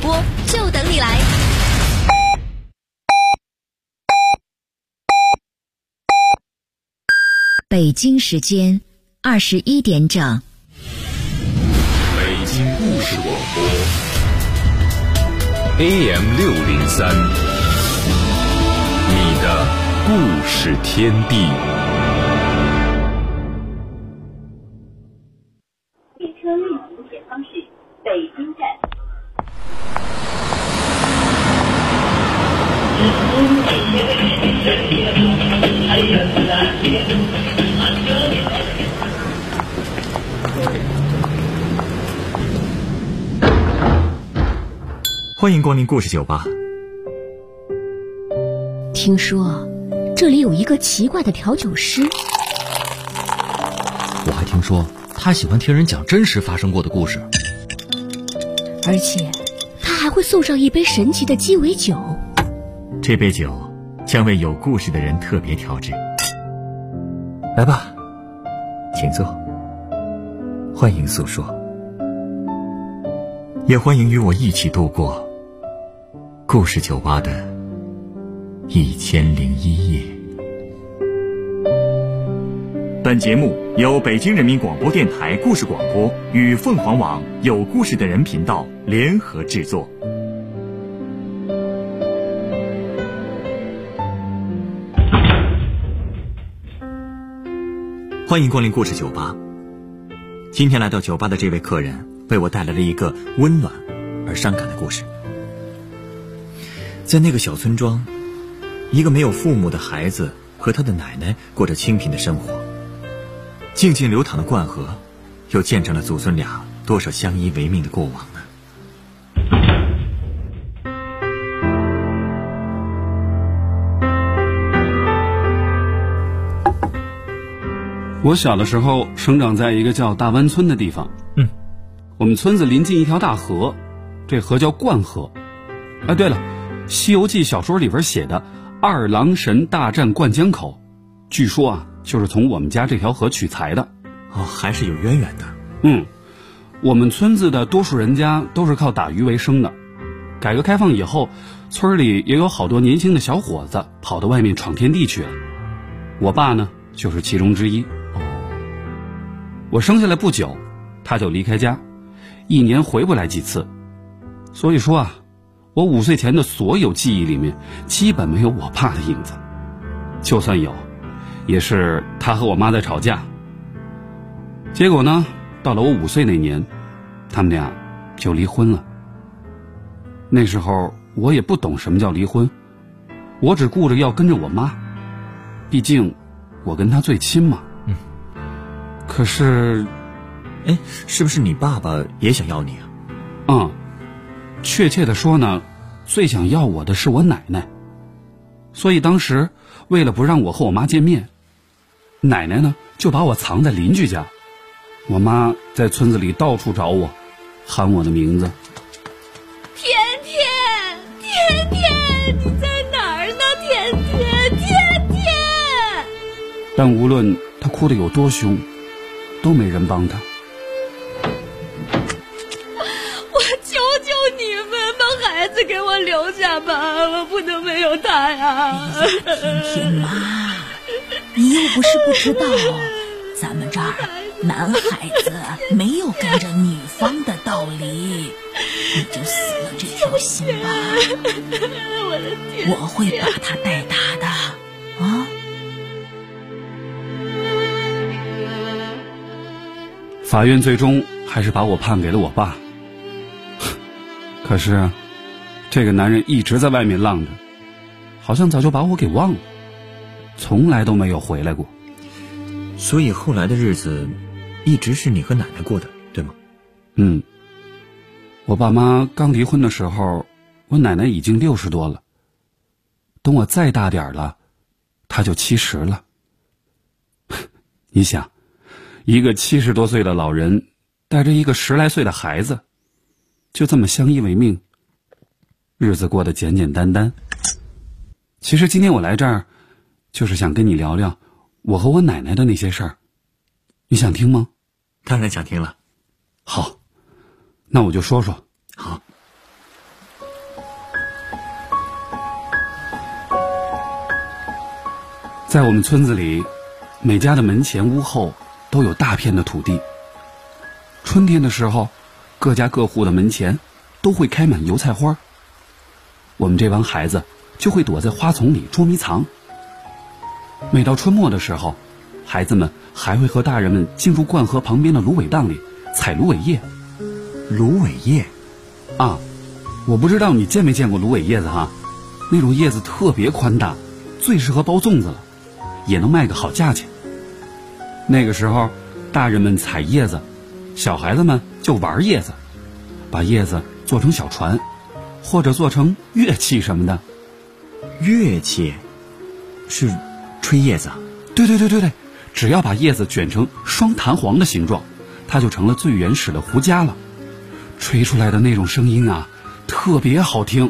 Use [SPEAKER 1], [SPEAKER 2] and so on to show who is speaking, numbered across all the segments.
[SPEAKER 1] 播，就等你来。
[SPEAKER 2] 北京时间21点整。
[SPEAKER 3] 北京故事广播 AM603，你的故事天地。
[SPEAKER 4] 列车运行前方是北京站。
[SPEAKER 5] 欢迎光临故事酒吧。
[SPEAKER 2] 听说这里有一个奇怪的调酒师，
[SPEAKER 6] 我还听说他喜欢听人讲真实发生过的故事，
[SPEAKER 2] 而且他还会送上一杯神奇的鸡尾酒。
[SPEAKER 5] 这杯酒将为有故事的人特别调制。来吧，请坐，欢迎诉说，也欢迎与我一起度过故事酒吧的1001夜。本节目由北京人民广播电台故事广播与凤凰网有故事的人频道联合制作。欢迎光临故事酒吧。今天来到酒吧的这位客人为我带来了一个温暖而伤感的故事。在那个小村庄，一个没有父母的孩子和他的奶奶过着清贫的生活。静静流淌的灌河，又见证了祖孙俩多少相依为命的过往呢？
[SPEAKER 7] 我小的时候生长在一个叫大湾村的地方。我们村子临近一条大河，这河叫灌河。哎，对了，《西游记》小说里边写的二郎神大战灌江口，据说啊，就是从我们家这条河取材的。
[SPEAKER 5] 还是有渊源的。
[SPEAKER 7] 我们村子的多数人家都是靠打鱼为生的。改革开放以后，村里也有好多年轻的小伙子跑到外面闯天地去了。我爸呢，就是其中之一。我生下来不久，他就离开家，1年回不来几次。所以说啊，我5岁前的所有记忆里面，基本没有我爸的影子。就算有，也是他和我妈在吵架。结果呢，到了我5岁那年，他们俩就离婚了。那时候我也不懂什么叫离婚，我只顾着要跟着我妈，毕竟我跟她最亲嘛。可是，
[SPEAKER 5] 是不是你爸爸也想要你啊？
[SPEAKER 7] 确切的说呢，最想要我的是我奶奶。所以当时为了不让我和我妈见面，奶奶呢就把我藏在邻居家。我妈在村子里到处找我，喊我的名字。
[SPEAKER 1] 甜甜，你在哪儿呢？甜甜。
[SPEAKER 7] 但无论她哭得有多凶，都没人帮她。
[SPEAKER 1] 我求求你们把孩子给我留下吧，我不能没有他呀。
[SPEAKER 8] 甜甜妈，你又不是不知道，咱们这儿男孩子没有跟着女方的道理，你就死了这条心吧。
[SPEAKER 1] 我的天，
[SPEAKER 8] 我会把他带大的啊。
[SPEAKER 7] 法院最终还是把我判给了我爸。可是这个男人一直在外面浪着，好像早就把我给忘了，从来都没有回来过。
[SPEAKER 5] 所以后来的日子一直是你和奶奶过的，对吗？
[SPEAKER 7] 我爸妈刚离婚的时候，我奶奶已经60多了。等我再大点了，她就70了。你想，一个70多岁的老人带着一个10来岁的孩子，就这么相依为命，日子过得简简单单。其实今天我来这儿，就是想跟你聊聊我和我奶奶的那些事儿。你想听吗？
[SPEAKER 5] 当然想听了。
[SPEAKER 7] 好，那我就说说。
[SPEAKER 5] 好。
[SPEAKER 7] 在我们村子里，每家的门前屋后都有大片的土地。春天的时候，各家各户的门前都会开满油菜花。我们这帮孩子就会躲在花丛里捉迷藏。每到春末的时候，孩子们还会和大人们进入灌河旁边的芦苇荡里采芦苇叶。
[SPEAKER 5] 芦苇叶
[SPEAKER 7] 啊，我不知道你见没见过芦苇叶子哈，那种叶子特别宽大，最适合包粽子了，也能卖个好价钱。那个时候，大人们采叶子，小孩子们就玩叶子，把叶子做成小船，或者做成乐器什么的。
[SPEAKER 5] 乐器是吹叶子啊？
[SPEAKER 7] 对，只要把叶子卷成双弹簧的形状，它就成了最原始的胡笳了。吹出来的那种声音啊，特别好听。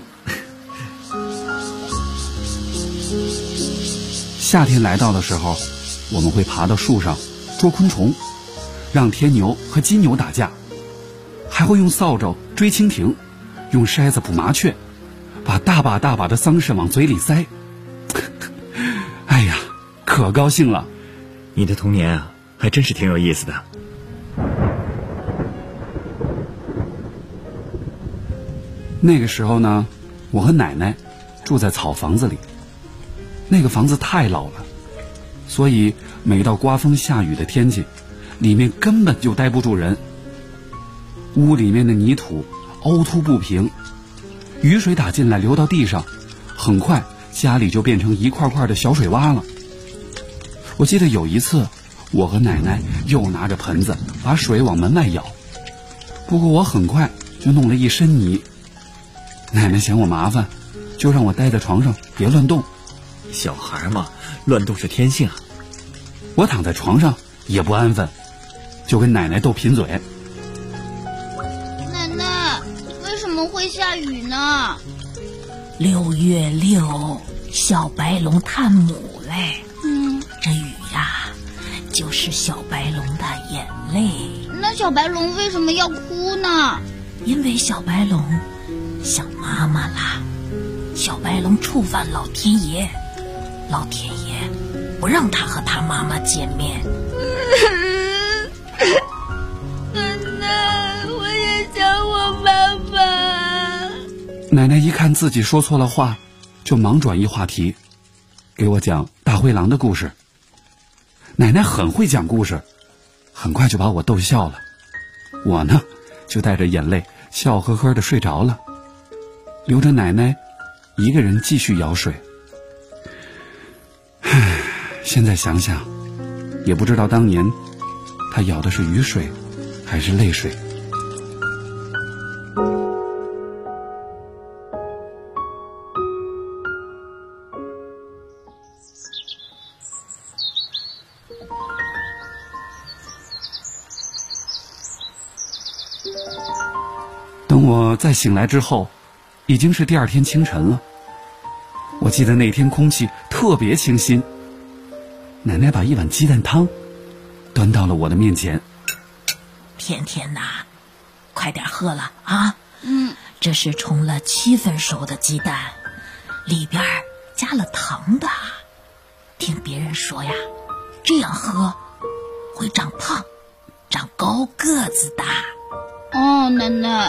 [SPEAKER 7] 夏天来到的时候，我们会爬到树上捉昆虫，让天牛和金牛打架，还会用扫帚追蜻蜓，用筛子捕麻雀，把大把大把的桑葚往嘴里塞。哎呀，可高兴了。
[SPEAKER 5] 你的童年啊，还真是挺有意思的。
[SPEAKER 7] 那个时候呢，我和奶奶住在草房子里。那个房子太老了，所以每到刮风下雨的天气，里面根本就待不住人。屋里面的泥土凹凸不平，雨水打进来流到地上，很快家里就变成一块块的小水洼了。我记得有一次，我和奶奶又拿着盆子把水往门外舀，不过我很快就弄了一身泥。奶奶嫌我麻烦，就让我待在床上别乱动。
[SPEAKER 5] 小孩嘛，乱动是天性啊。
[SPEAKER 7] 我躺在床上也不安分，就跟奶奶斗贫嘴。
[SPEAKER 1] 奶奶，为什么会下雨呢
[SPEAKER 8] ？6月6，小白龙探母嘞。这雨呀，就是小白龙的眼泪。
[SPEAKER 1] 那小白龙为什么要哭呢？
[SPEAKER 8] 因为小白龙想妈妈啦。小白龙触犯老天爷，老天爷不让他和他妈妈见面。
[SPEAKER 1] 奶奶，我也想我妈妈。
[SPEAKER 7] 奶奶一看自己说错了话，就忙转移话题，给我讲大灰狼的故事。奶奶很会讲故事，很快就把我逗笑了。我呢，就带着眼泪笑呵呵地睡着了，留着奶奶一个人继续舀水。唉，现在想想，也不知道当年她舀的是雨水还是泪水。等我再醒来之后，已经是第二天清晨了。我记得那天空气特别清新。奶奶把一碗鸡蛋汤端到了我的面前。
[SPEAKER 8] 甜甜呐，快点喝了啊！这是冲了7分熟的鸡蛋，里边加了糖的。听别人说呀，这样喝会长胖，长高个子的。
[SPEAKER 1] 哦，奶奶。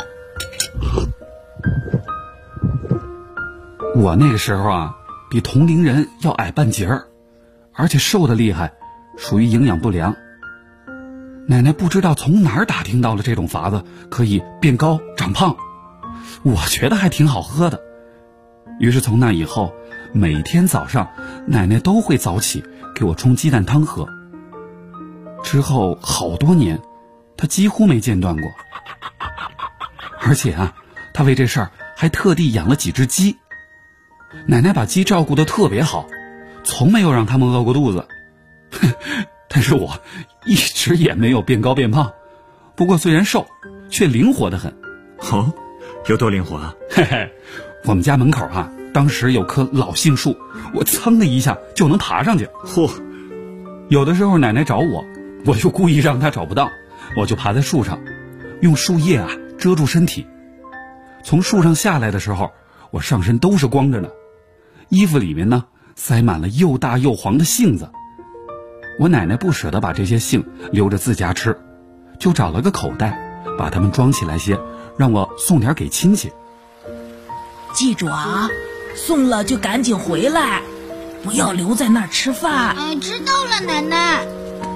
[SPEAKER 7] 我那个时候啊，比同龄人要矮半截儿，而且瘦得厉害，属于营养不良。奶奶不知道从哪儿打听到了这种法子，可以变高长胖，我觉得还挺好喝的。于是从那以后，每天早上奶奶都会早起给我冲鸡蛋汤喝。之后好多年，她几乎没间断过。而且啊，她为这事儿还特地养了几只鸡。奶奶把鸡照顾得特别好，从没有让他们饿过肚子。但是我一直也没有变高变胖，不过虽然瘦，却灵活得很。
[SPEAKER 5] 哦，有多灵活啊？
[SPEAKER 7] 嘿嘿，我们家门口啊，当时有棵老杏树，我噌的一下就能爬上去。
[SPEAKER 5] 嚯！
[SPEAKER 7] 有的时候奶奶找我，我就故意让她找不到，我就爬在树上，用树叶啊遮住身体。从树上下来的时候，我上身都是光着的，衣服里面呢塞满了又大又黄的杏子。我奶奶不舍得把这些杏留着自家吃，就找了个口袋，把它们装起来些，让我送点给亲戚。
[SPEAKER 8] 记住啊，送了就赶紧回来，不要留在那儿吃饭。
[SPEAKER 1] 知道了，奶奶。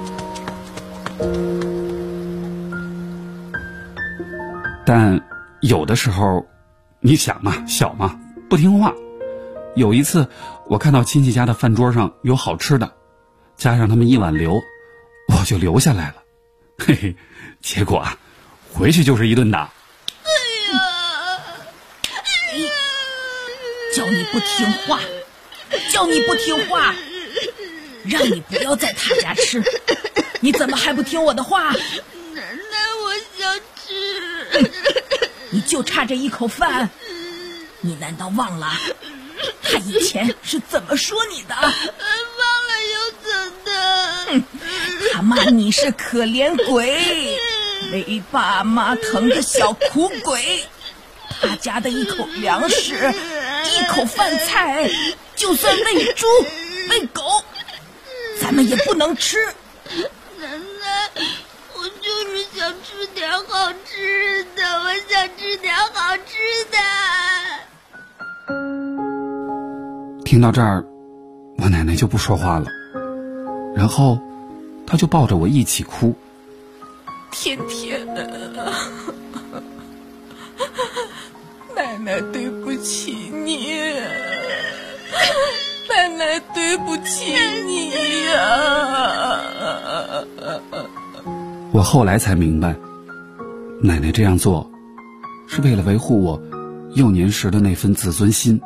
[SPEAKER 7] 但有的时候，你想嘛，小嘛，不听话。有一次，我看到亲戚家的饭桌上有好吃的，加上他们一碗留，我就留下来了。嘿嘿，结果啊，回去就是一顿打。
[SPEAKER 8] 叫你不听话，叫你不听话，让你不要在他家吃，你怎么还不听我的话？
[SPEAKER 1] 奶奶，我想吃。
[SPEAKER 8] 你就差这一口饭，你难道忘了他以前是怎么说你的？
[SPEAKER 1] 忘了又怎的？
[SPEAKER 8] 他骂你是可怜鬼，没爸妈疼的小苦鬼。他家的一口粮食，一口饭菜，就算喂猪喂狗，咱们也不能吃。
[SPEAKER 1] 奶奶，我就是想吃点好吃的，我想吃点好吃的。
[SPEAKER 7] 听到这儿，我奶奶就不说话了，然后她就抱着我一起哭。
[SPEAKER 8] 天天奶奶对不起你，奶奶对不起你呀。
[SPEAKER 7] 我后来才明白，奶奶这样做是为了维护我幼年时的那份自尊心。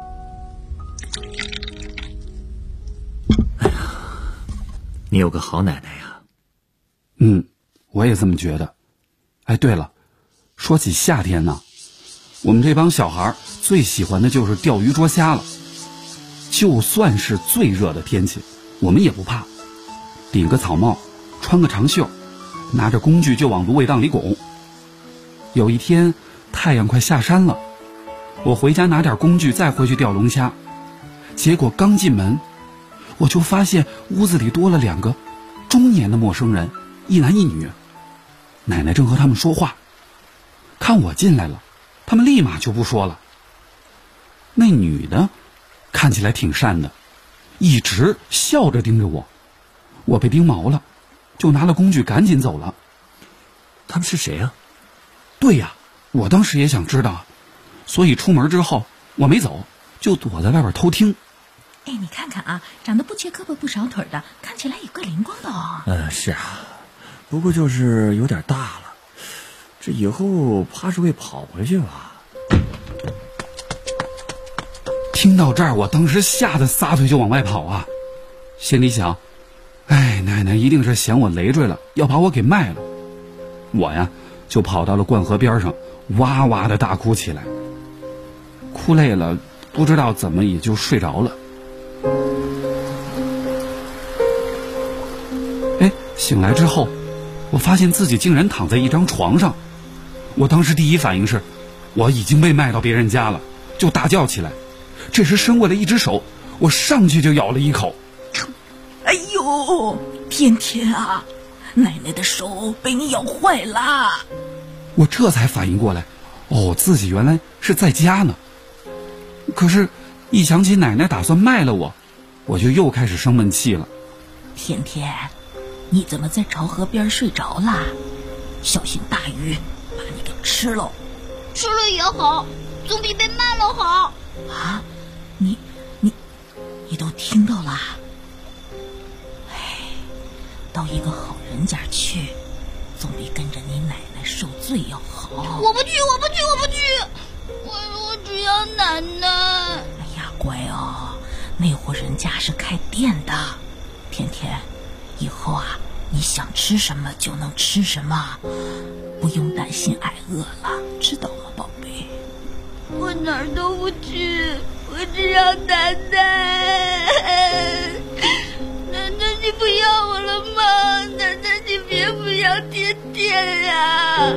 [SPEAKER 5] 哎呀，你有个好奶奶呀。
[SPEAKER 7] 我也这么觉得。哎，对了，说起夏天呢，我们这帮小孩最喜欢的就是钓鱼捉虾了。就算是最热的天气，我们也不怕，顶个草帽，穿个长袖，拿着工具就往芦苇荡里拱。有一天太阳快下山了，我回家拿点工具再回去钓龙虾，结果刚进门，我就发现屋子里多了2个中年的陌生人，一男一女。奶奶正和他们说话，看我进来了，他们立马就不说了。那女的看起来挺善的，一直笑着盯着我，我被盯毛了，就拿了工具赶紧走了。
[SPEAKER 5] 他们是谁啊？
[SPEAKER 7] 对呀，我当时也想知道，所以出门之后我没走，就躲在外边偷听。
[SPEAKER 8] 哎，你看看啊，长得不缺胳膊不少腿的，看起来有个灵光的哦。
[SPEAKER 5] 是啊，不过就是有点大了，这以后怕是会跑回去吧。
[SPEAKER 7] 听到这儿，我当时吓得撒腿就往外跑啊，心里想，哎，奶奶一定是嫌我累赘了，要把我给卖了。我呀就跑到了灌河边上，哇哇的大哭起来。哭累了，不知道怎么也就睡着了。哎，醒来之后，我发现自己竟然躺在一张床上。我当时第一反应是，我已经被卖到别人家了，就大叫起来。这时伸过来一只手，我上去就咬了一口。
[SPEAKER 8] 哎呦，天天啊，奶奶的手被你咬坏了。
[SPEAKER 7] 我这才反应过来，自己原来是在家呢。可是一想起奶奶打算卖了我，我就又开始生闷气了。
[SPEAKER 8] 天天，你怎么在潮河边睡着了？小心大鱼把你给吃了。
[SPEAKER 1] 吃了也好，总比被卖了好。
[SPEAKER 8] 啊，你都听到了？哎，到一个好人家去，总比跟着你奶奶受罪要好。
[SPEAKER 1] 我不去，我只要奶奶。
[SPEAKER 8] 哎呀，乖哦，那户人家是开店的。天天，以后啊，你想吃什么就能吃什么，不用担心挨饿了，知道吗，宝贝？
[SPEAKER 1] 我哪儿都不去，我只要奶奶。奶奶，你不要我了吗？奶奶，你别不要天天呀！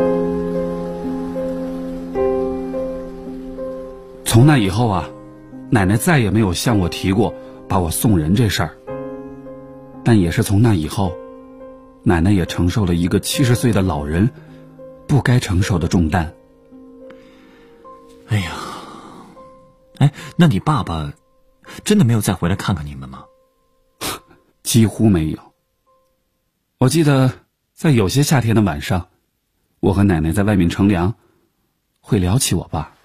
[SPEAKER 7] 从那以后啊， 奶奶再也没有向我提过把我送人这事儿。但也是从那以后，奶奶也承受了一个70岁的老人不该承受的重担。
[SPEAKER 5] 哎呀，那你爸爸真的没有再回来看看你们吗？
[SPEAKER 7] 几乎没有。我记得在有些夏天的晚上，我和奶奶在外面乘凉，会聊起我爸。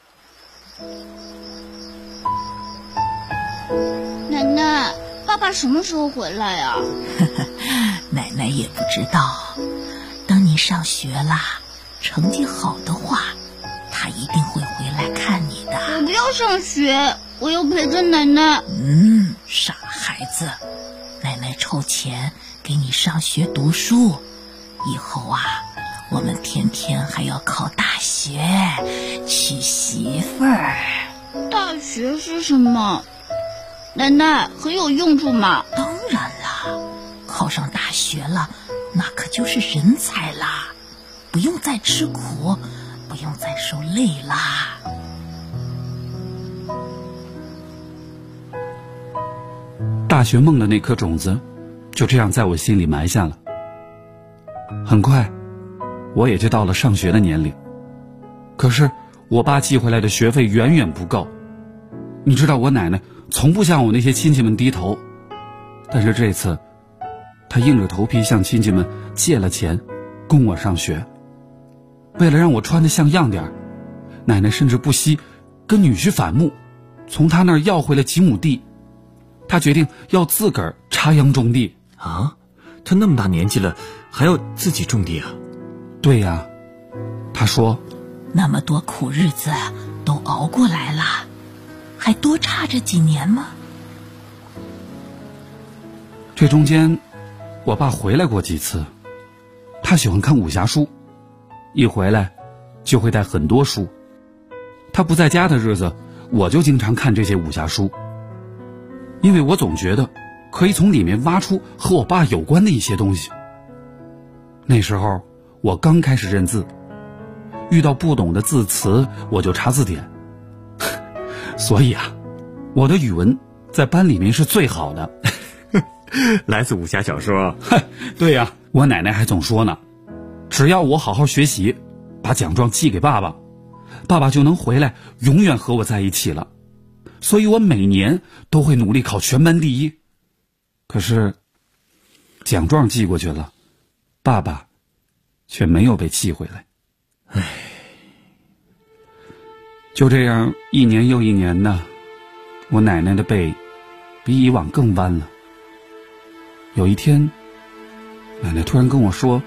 [SPEAKER 1] 奶奶，爸爸什么时候回来呀？
[SPEAKER 8] 奶奶也不知道，等你上学啦，成绩好的话，他一定会回来看你的。
[SPEAKER 1] 我不要上学，我要陪着奶奶。
[SPEAKER 8] 傻孩子，奶奶筹钱给你上学读书，以后啊，我们天天还要考大学，娶媳妇儿。
[SPEAKER 1] 大学是什么？奶奶很有用处吗？
[SPEAKER 8] 当然啦，考上大学了，那可就是人才啦，不用再吃苦，不用再受累啦。
[SPEAKER 7] 大学梦的那颗种子就这样在我心里埋下了。很快我也就到了上学的年龄，可是我爸寄回来的学费远远不够。你知道我奶奶从不向我那些亲戚们低头，但是这次她硬着头皮向亲戚们借了钱供我上学。为了让我穿得像样点，奶奶甚至不惜跟女婿反目，从他那儿要回了几亩地。他决定要自个儿插秧种地。
[SPEAKER 5] 啊，他那么大年纪了还要自己种地啊？
[SPEAKER 7] 对呀，他说
[SPEAKER 8] 那么多苦日子都熬过来了，还多差这几年吗？
[SPEAKER 7] 这中间我爸回来过几次，他喜欢看武侠书，一回来就会带很多书。他不在家的日子，我就经常看这些武侠书，因为我总觉得可以从里面挖出和我爸有关的一些东西。那时候我刚开始认字，遇到不懂的字词我就查字典。所以啊，我的语文在班里面是最好的。
[SPEAKER 5] 来自武侠小说。
[SPEAKER 7] 对呀，我奶奶还总说呢，只要我好好学习，把奖状寄给爸爸，爸爸就能回来永远和我在一起了。所以我每年都会努力考全班第一。可是奖状寄过去了，爸爸却没有被寄回来。就这样一年又一年的，我奶奶的背比以往更弯了。有一天，奶奶突然跟我说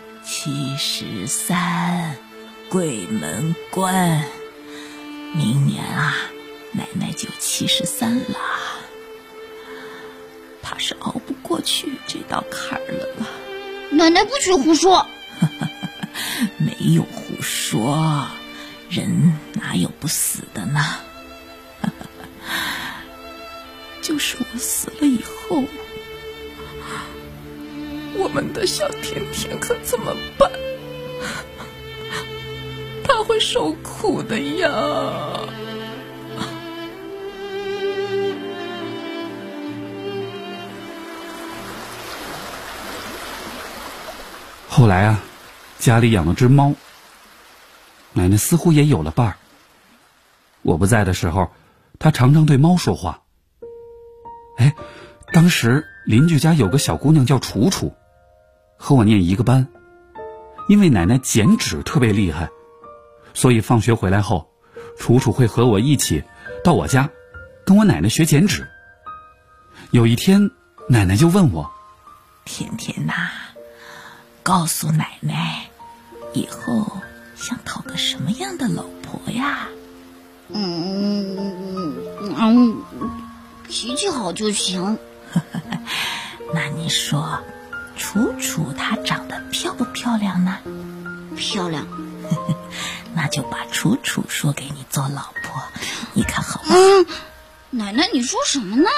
[SPEAKER 8] 73鬼门关，明年啊，奶奶就73了，怕是熬不过去这道坎儿了吧？
[SPEAKER 1] 奶奶不许胡说。
[SPEAKER 8] 没有胡说，人哪有不死的呢？就是我死了以后，我们的小甜甜可怎么办？他会受苦的呀。
[SPEAKER 7] 后来啊，家里养了只猫，奶奶似乎也有了伴儿。我不在的时候，她常常对猫说话。当时邻居家有个小姑娘叫楚楚，和我念一个班。因为奶奶剪纸特别厉害，所以放学回来后，楚楚会和我一起到我家跟我奶奶学剪纸。有一天，奶奶就问我，
[SPEAKER 8] 甜甜呐，告诉奶奶，以后想讨个什么样的老婆呀？
[SPEAKER 1] 脾气好就行。
[SPEAKER 8] 那你说，楚楚她长得漂不漂亮呢？
[SPEAKER 1] 漂亮。
[SPEAKER 8] 那就把楚楚说给你做老婆，你看好吗？
[SPEAKER 1] 奶奶，你说什么呢？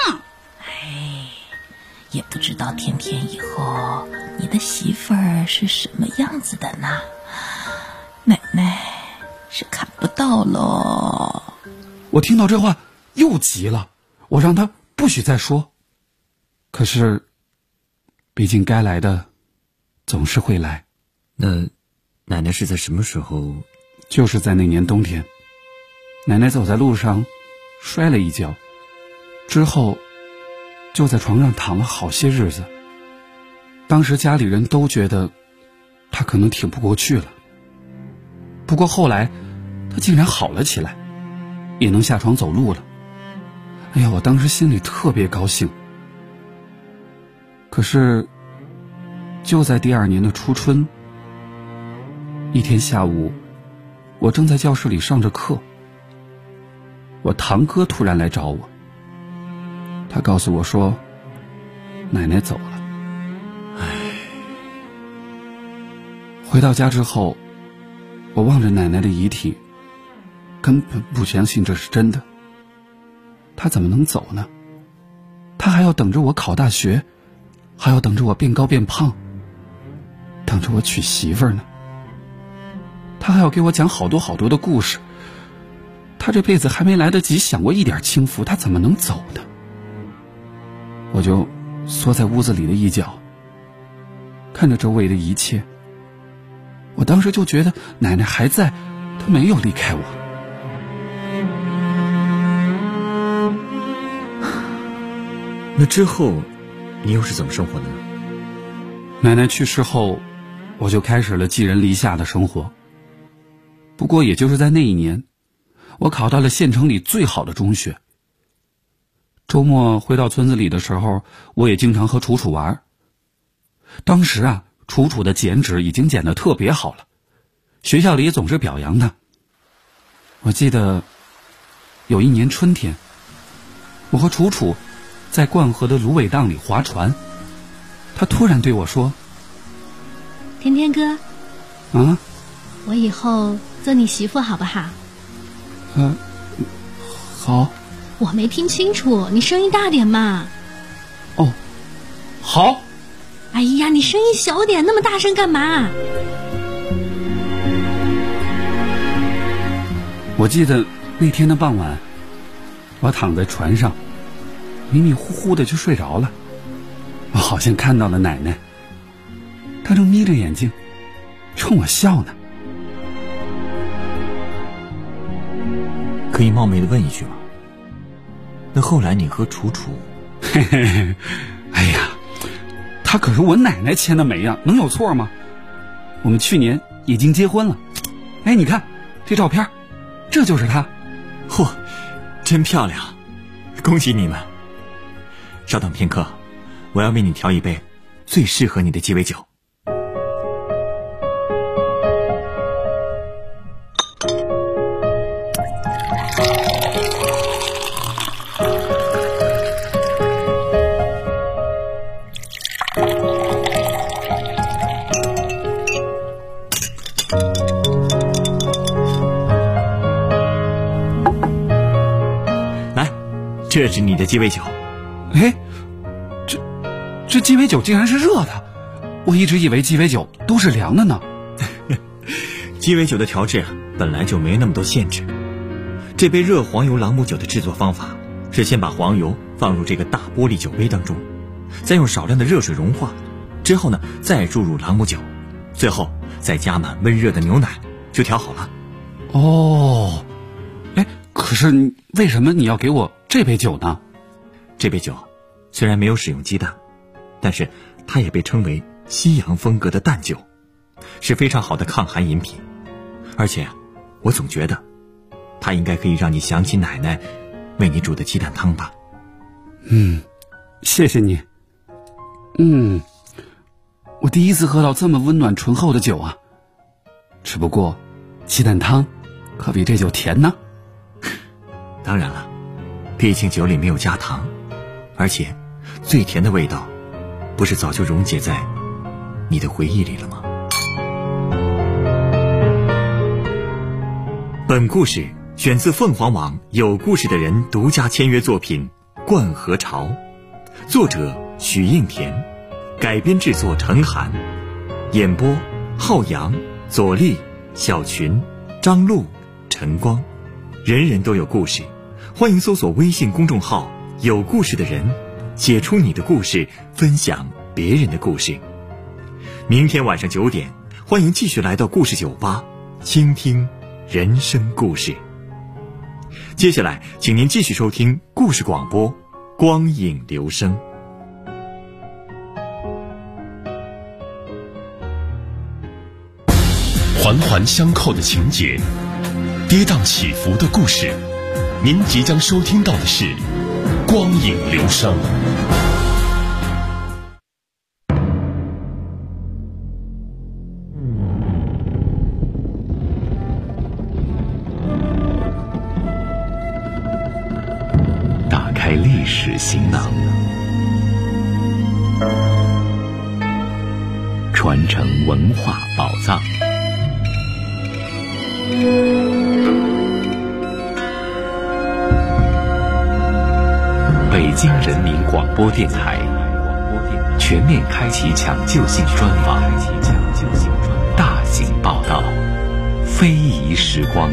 [SPEAKER 8] 也不知道甜甜以后你的媳妇儿是什么样子的呢？奶奶是看不到咯。
[SPEAKER 7] 我听到这话又急了，我让他不许再说。可是毕竟该来的总是会来。
[SPEAKER 5] 那奶奶是在什么时候？
[SPEAKER 7] 就是在那年冬天，奶奶走在路上摔了一跤，之后就在床上躺了好些日子。当时家里人都觉得她可能挺不过去了，不过后来她竟然好了起来，也能下床走路了。哎呀，我当时心里特别高兴。可是就在第2年的初春，一天下午，我正在教室里上着课，我堂哥突然来找我。他告诉我说奶奶走了。回到家之后，我望着奶奶的遗体，根本不相信这是真的。她怎么能走呢？她还要等着我考大学，还要等着我变高变胖，等着我娶媳妇儿呢。她还要给我讲好多好多的故事。她这辈子还没来得及享过一点清福，她怎么能走呢？我就缩在屋子里的一角，看着周围的一切。我当时就觉得奶奶还在，她没有离开我。
[SPEAKER 5] 那之后你又是怎么生活的呢？
[SPEAKER 7] 奶奶去世后，我就开始了寄人篱下的生活。不过也就是在那一年，我考到了县城里最好的中学。周末回到村子里的时候，我也经常和楚楚玩。当时啊，楚楚的剪纸已经剪得特别好了，学校里也总是表扬她。我记得有一年春天，我和楚楚在灌河的芦苇荡里划船，她突然对我说：
[SPEAKER 2] 天天哥，
[SPEAKER 7] 啊，
[SPEAKER 2] 我以后做你媳妇好不好？
[SPEAKER 7] 好。
[SPEAKER 2] 我没听清楚，你声音大点嘛。
[SPEAKER 7] 哦，好。
[SPEAKER 2] 哎呀，你声音小点，那么大声干嘛？
[SPEAKER 7] 我记得那天的傍晚，我躺在船上，迷迷糊糊的就睡着了。我好像看到了奶奶，她正眯着眼睛冲我笑呢。
[SPEAKER 5] 可以冒昧的问一句吗？那后来你和楚楚……
[SPEAKER 7] 嘿嘿，哎呀，她可是我奶奶签的媒呀，能有错吗？我们去年已经结婚了。哎，你看这照片，这就是她。
[SPEAKER 5] 嚯，真漂亮，恭喜你们。稍等片刻，我要为你调一杯最适合你的鸡尾酒。这是你的鸡尾酒。
[SPEAKER 7] 哎，这鸡尾酒竟然是热的，我一直以为鸡尾酒都是凉的呢。
[SPEAKER 5] 鸡尾酒的调制本来就没那么多限制。这杯热黄油朗姆酒的制作方法是先把黄油放入这个大玻璃酒杯当中，再用少量的热水融化，之后呢再注入朗姆酒，最后再加满温热的牛奶，就调好了。
[SPEAKER 7] 哦，哎，可是为什么你要给我这杯酒呢？
[SPEAKER 5] 这杯酒虽然没有使用鸡蛋，但是它也被称为西洋风格的淡酒，是非常好的抗寒饮品。而且我总觉得它应该可以让你想起奶奶为你煮的鸡蛋汤吧。
[SPEAKER 7] 谢谢你。我第一次喝到这么温暖醇厚的酒啊，只不过鸡蛋汤可比这酒甜呢。
[SPEAKER 5] 当然了，毕竟酒里没有加糖，而且最甜的味道不是早就溶解在你的回忆里了吗？本故事选自凤凰网有故事的人独家签约作品《灌河潮》，作者许应田，改编制作陈寒，演播浩洋、左立、小群、张璐、陈光。人人都有故事， 欢迎搜索微信公众号“有故事的人”，写出你的故事，分享别人的故事。明天晚上9点，欢迎继续来到故事酒吧，倾听人生故事。接下来，请您继续收听故事广播《光影留声》。
[SPEAKER 3] 环环相扣的情节，跌宕起伏的故事，您即将收听到的是《光影留声》。打开历史行囊，传承文化宝藏。北京人民广播电台全面开启抢救性专访，大型报道，非遗时光。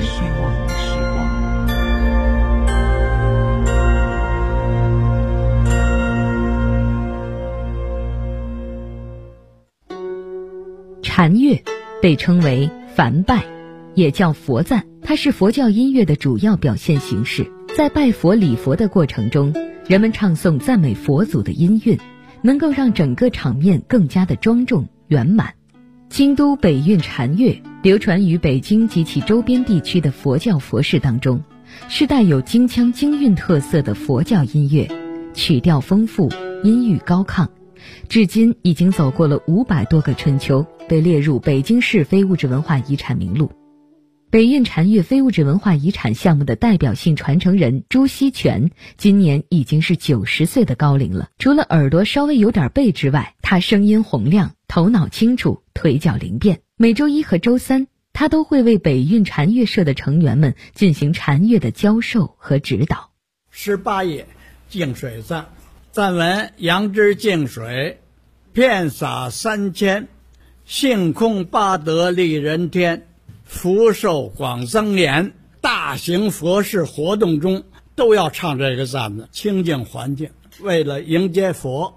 [SPEAKER 2] 禅乐被称为梵拜，也叫佛赞，它是佛教音乐的主要表现形式。在拜佛礼佛的过程中，人们唱诵赞美佛祖的音韵，能够让整个场面更加的庄重圆满。京都北韵禅乐流传于北京及其周边地区的佛教佛事当中，是带有京腔京韵特色的佛教音乐，曲调丰富，音域高亢，至今已经走过了500多个春秋，被列入北京市非物质文化遗产名录。北韵禅乐非物质文化遗产项目的代表性传承人朱锡全今年已经是90岁的高龄了。除了耳朵稍微有点背之外，他声音洪亮，头脑清楚，腿脚灵便。每周1和周3，他都会为北韵禅乐社的成员们进行禅乐的教授和指导。
[SPEAKER 9] 18页净水赞，赞文：杨枝净水，遍洒3000，性空八德利人天，福寿广增延。大型佛事活动中都要唱这个赞子，清净环境，为了迎接佛。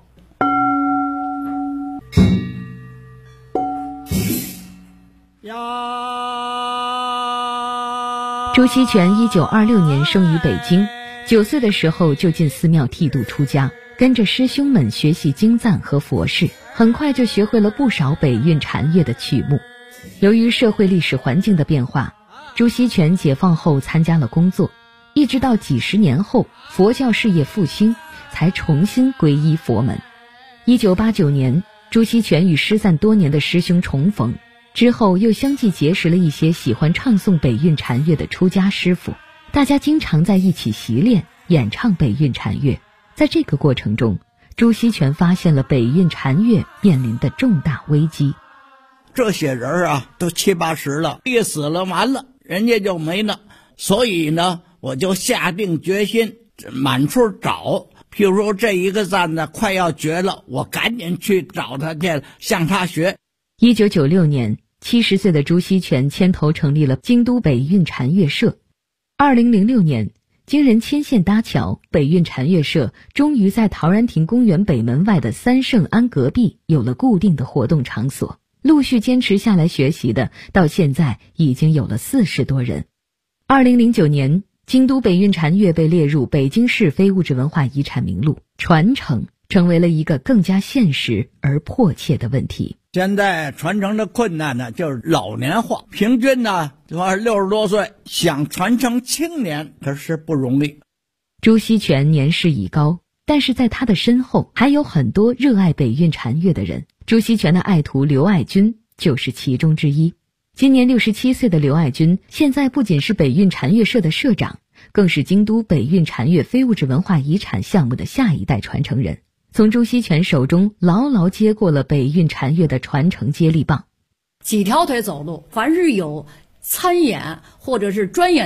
[SPEAKER 2] 朱锡全1926年生于北京，9岁的时候就进寺庙剃度出家，跟着师兄们学习经赞和佛事，很快就学会了不少北韵禅乐的曲目。由于社会历史环境的变化，朱锡全解放后参加了工作，一直到几十年后佛教事业复兴，才重新皈依佛门。1989年，朱锡全与失散多年的师兄重逢，之后又相继结识了一些喜欢唱诵北韵禅乐的出家师傅，大家经常在一起习练演唱北韵禅乐。在这个过程中，朱锡全发现了北韵禅乐面临的重大危机。
[SPEAKER 9] 这些人啊，都70、80了，一死了完了，人家就没了。所以呢，我就下定决心满处找。譬如说这一个赞呢快要绝了，我赶紧去找他去，向他学。
[SPEAKER 2] 1996年，70岁的朱锡全牵头成立了京都北韵禅乐社。2006年，经人牵线搭桥，北韵禅乐社终于在陶然亭公园北门外的三圣庵隔壁有了固定的活动场所。陆续坚持下来学习的，到现在已经有了40多人。2009年，京都北韵禅乐被列入北京市非物质文化遗产名录，传承成为了一个更加现实而迫切的问题。
[SPEAKER 9] 现在传承的困难呢，就是老年化，平均呢就60多岁，想传承青年可是不容易。
[SPEAKER 2] 朱锡全年事已高，但是在他的身后还有很多热爱北韵禅乐的人。朱锡全的爱徒刘爱军就是其中之一。今年67岁的刘爱军，现在不仅是北韵禅乐社的社长，更是京都北韵禅乐非物质文化遗产项目的下一代传承人，从朱锡全手中牢牢接过了北韵禅乐的传承接力棒。
[SPEAKER 10] 几条腿走路，凡是有参演或者是专演